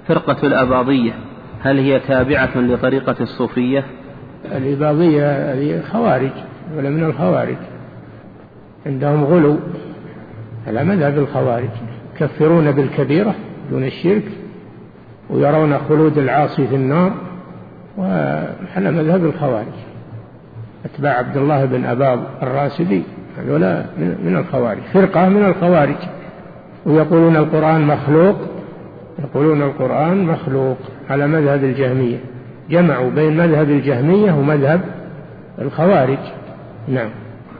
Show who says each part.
Speaker 1: فرقة الأباضية هل هي تابعة لطريقة الصوفية؟
Speaker 2: الإباضية هذه خوارج ولا من الخوارج، عندهم غلو على مذهب الخوارج، يكفرون بالكبيرة دون الشرك ويرون خلود العاصي في النار، وعلى مذهب الخوارج أتباع عبد الله بن أباض الراسبي هذولا من الخوارج، فرقة من الخوارج، ويقولون القرآن مخلوق، يقولون القرآن مخلوق على مذهب الجهمية، جمعوا بين مذهب الجهمية ومذهب الخوارج. نعم.